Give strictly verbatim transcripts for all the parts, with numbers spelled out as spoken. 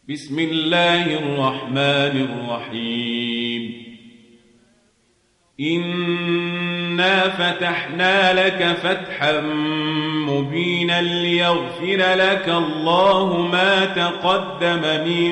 بسم الله الرحمن الرحيم. إنا فتحنا لك فتحا مبينا ليغفر لك الله ما تقدم من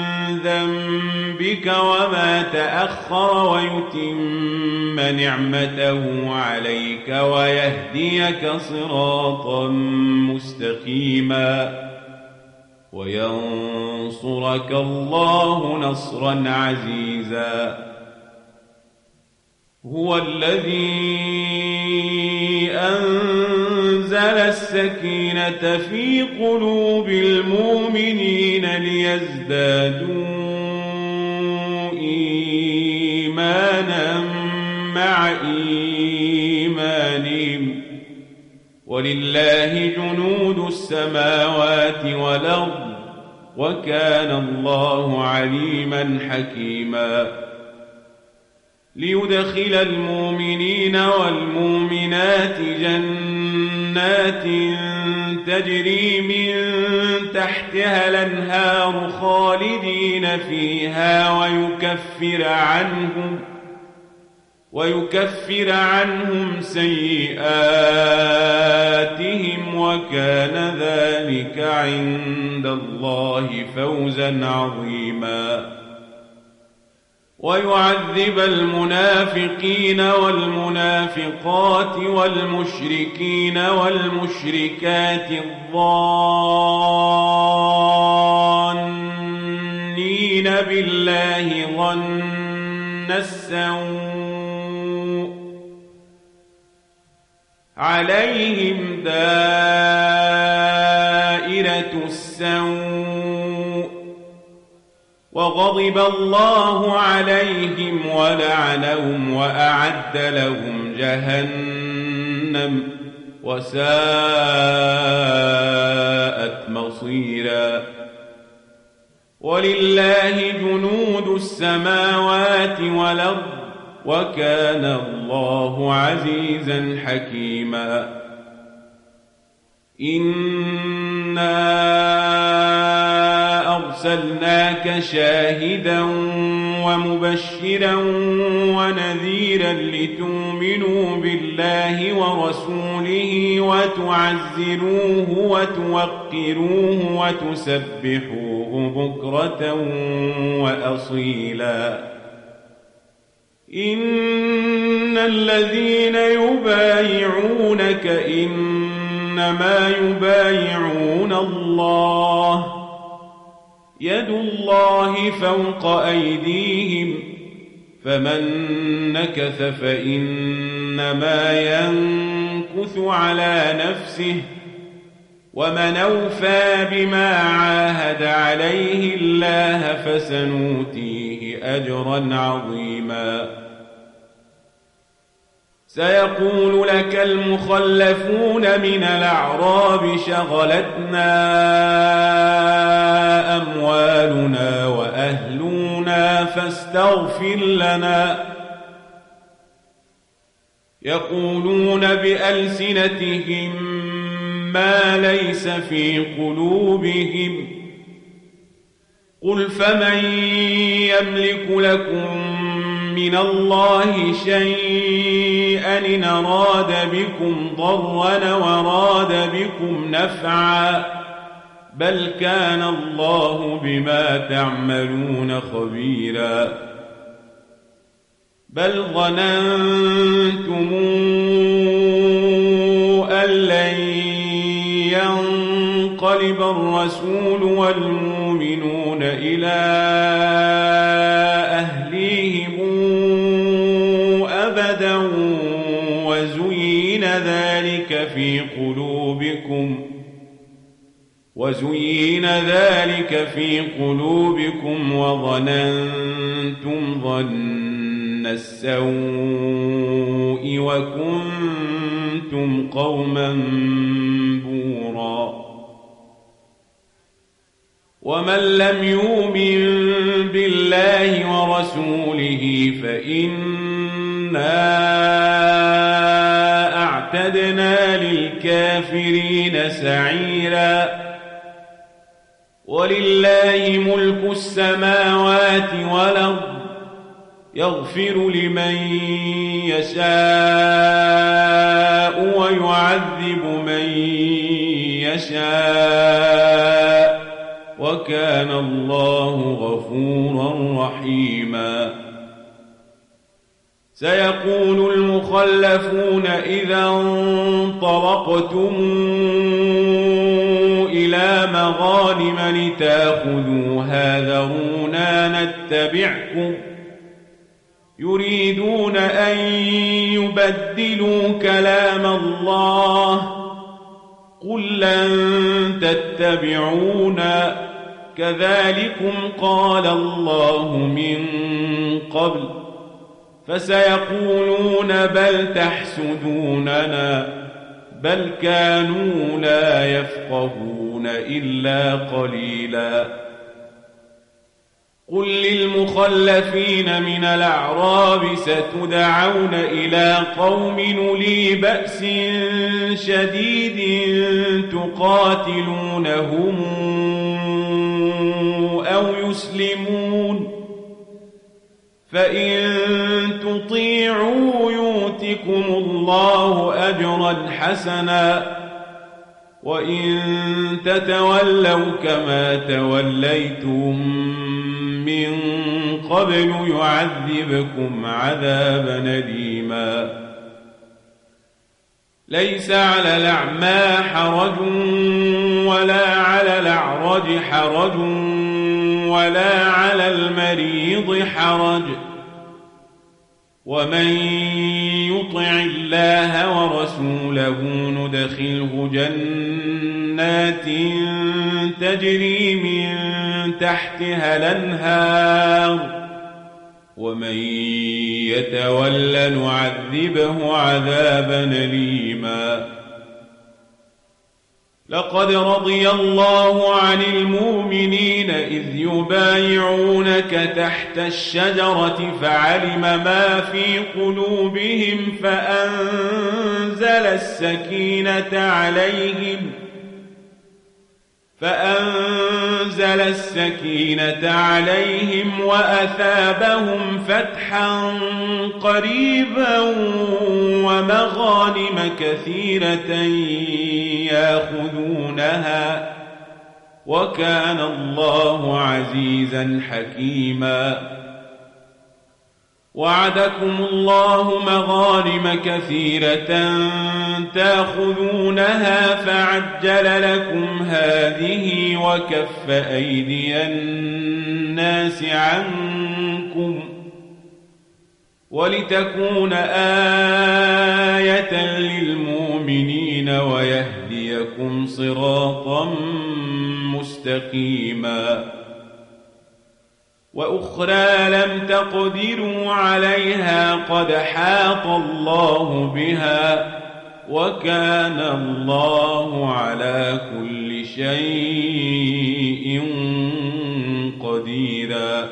ذنبك وما تأخر ويتم نعمته عليك ويهديك صراطا مستقيما وينصرك الله نصرا عزيزا. هو الذي أنزل السكينة في قلوب المؤمنين ليزدادوا إيمانا مع إيمانهم ولله جنود السماوات والأرض وكان الله عليما حكيما. ليدخل المؤمنين والمؤمنات جنات تجري من تحتها الأنهار خالدين فيها ويكفر عنهم ويكفر عنهم سيئاتهم وكان ذلك عند الله فوزا عظيما. ويعذب المنافقين والمنافقات والمشركين والمشركات الظانين بالله ظن السوء عليهم دائرة السوء وغضب الله عليهم ولعنهم وأعد لهم جهنم وساءت مصيرا. ولله جنود السماوات والأرض وكان الله عزيزا حكيما. إنا أرسلناك شاهدا ومبشرا ونذيرا لتؤمنوا بالله ورسوله وتعزروه وتوقروه وتسبحوه بكرة وأصيلا. إن الذين يبايعونك إنما يبايعون الله يد الله فوق أيديهم فمن نكث فإنما ينكث على نفسه ومن أوفى بما عاهد عليه الله فسنؤتيه أجرا عظيما. سيقول لك المخلفون من الأعراب شغلتنا أموالنا وأهلنا فاستغفر لنا. يقولون بألسنتهم ما ليس في قلوبهم قل فمن يملك لكم من الله شيئا إن أراد بكم ضرا وراد بكم نفعا بل كان الله بما تعملون خبيرا. بل ظننتم أن لن ينقلب الرسول والمؤمنون إلى أهليهم أبدا وزين ذلك في قلوبكم وزين ذلك في قلوبكم وظننتم ظن السوء وكنتم قوما بورا. ومن لم يؤمن بالله ورسوله فإنا أعتدنا للكافرين سعيرا. ولله ملك السماوات والأرض يغفر لمن يشاء ويعذب من يشاء وكان الله غفورا رحيما. سيقول المخلفون إذا انطلقتم إلى مغانم لتأخذوها ذرونا نتبعكم يريدون أن يبدلوا كلام الله قل لن تتبعونا كذلكم قال الله من قبل فسيقولون بل تحسدوننا بل كانوا لا يفقهون إلا قليلا. قل للمخلفين من الأعراب ستدعون إلى قوم أولي بأس شديد تقاتلونهم أو يسلمون فإن تطيعوا يؤتكم الله أجرا حسنا وإن تتولوا كما توليتم من قبل يعذبكم عذابا أليما. ليس على الأعمى حرج ولا على الأعرج حرج ولا على المريض حرج ومن يطع الله ورسوله ندخله جنات تجري من تحتها الأنهار ومن يتول نعذبه عذابا أليما. لقد رضي الله عن المؤمنين إذ يبايعونك تحت الشجرة فعلم ما في قلوبهم فأنزل السكينة عليهم فأنزل السكينة عليهم وأثابهم فتحا قريبا ومغانم كثيرة يأخذونها وكان الله عزيزا حكيما. وعدكم الله مغانم كثيرة تأخذونها فعجل لكم هذه وكف أيدي الناس عنكم ولتكون آية للمؤمنين ويهديكم صراطا مستقيما. وأخرى لم تقدروا عليها قد حاط الله بها وكان الله على كل شيء قديرا.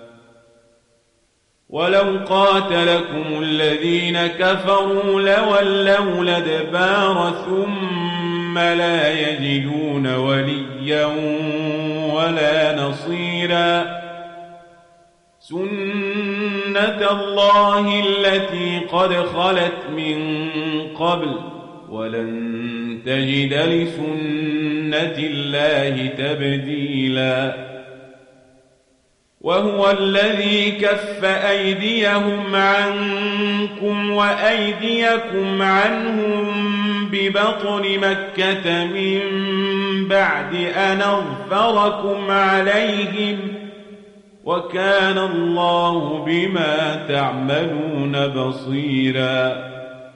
ولو قاتلكم الذين كفروا لولوا الأدبار ثم لا يجدون وليا ولا نصيرا. سنة الله التي قد خلت من قبل ولن تجد لسنة الله تبديلا. وهو الذي كف أيديهم عنكم وأيديكم عنهم ببطن مكة من بعد أن أظفركم عليهم وكان الله بما تعملون بصيرا.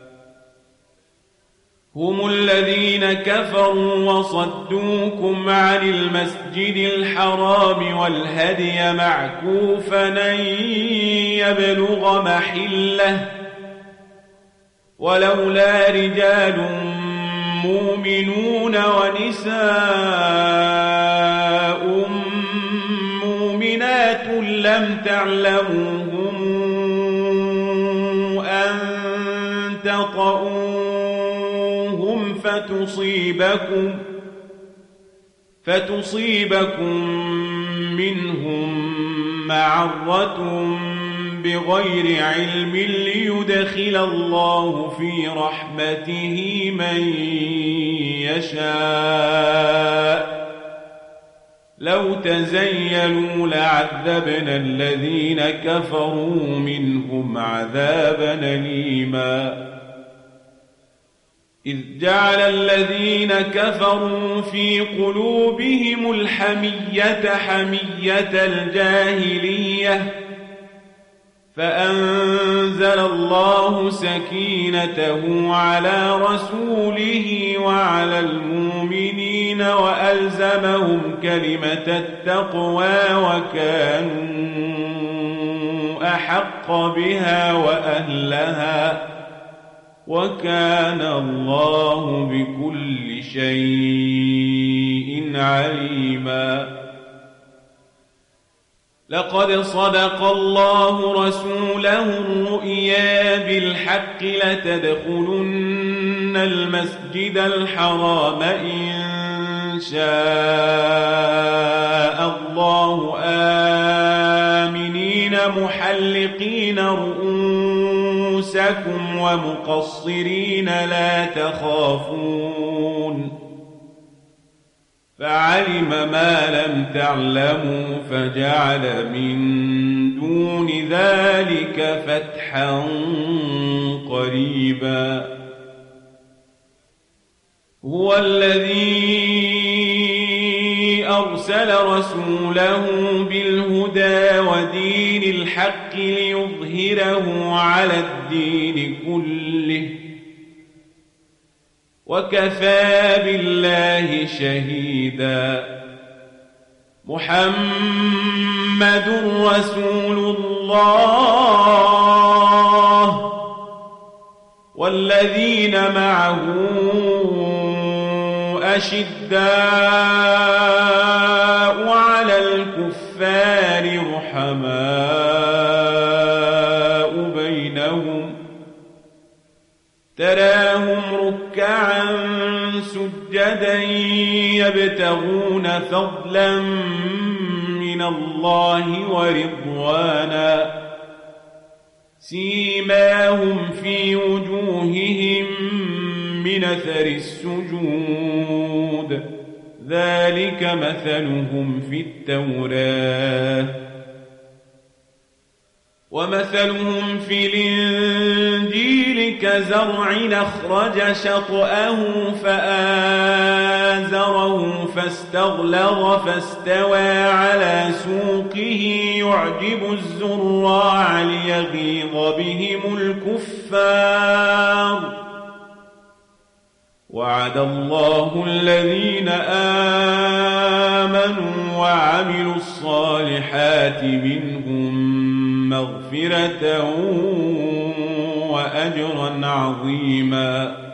هم الذين كفروا وصدوكم عن المسجد الحرام والهدي معكوفا أن يبلغ محله ولولا رجال مؤمنون ونساء مؤمنات لم تعلموهم أن تطؤوهم فتصيبكم فتصيبكم منهم معرة بغير علم ليدخل الله في رحمته من يشاء لو تزيلوا لعذبنا الذين كفروا منهم عذابا أليما إذ جعل الذين كفروا في قلوبهم الحمية حمية الجاهلية فأنزل الله سكينته على رسوله وعلى المؤمنين وألزمهم كلمة التقوى وكانوا أحق بها وأهلها وكان الله بكل شيء عليما لقد صدق الله رسوله الرؤيا بالحق لتدخلن المسجد الحرام إن شاء الله آمنين محلقين رؤوسكم ومقصرين لا تخافون فعلم ما لم تعلموا فجعل من دون ذلك فتحا قريبا هو الذي أرسل رسوله بالهدى ودين الحق ليظهره على الدين كله وكفى بالله شهيدا محمد رسول الله والذين معه أشداء على الكفار رحماء بينهم تراهم ركعا سجدا يبتغون فضلا من الله ورضوانا سيماهم في وجوههم من أثر السجود ذلك مثلهم في التوراة ومثلهم في الإنجيل كزرع أخرج شطأه فآزره فاستغلظ فاستوى على سوقه يعجب الزراع ليغيظ بهم الكفار وعد الله الذين آمنوا وعملوا الصالحات منهم مغفرة وأجرا عظيما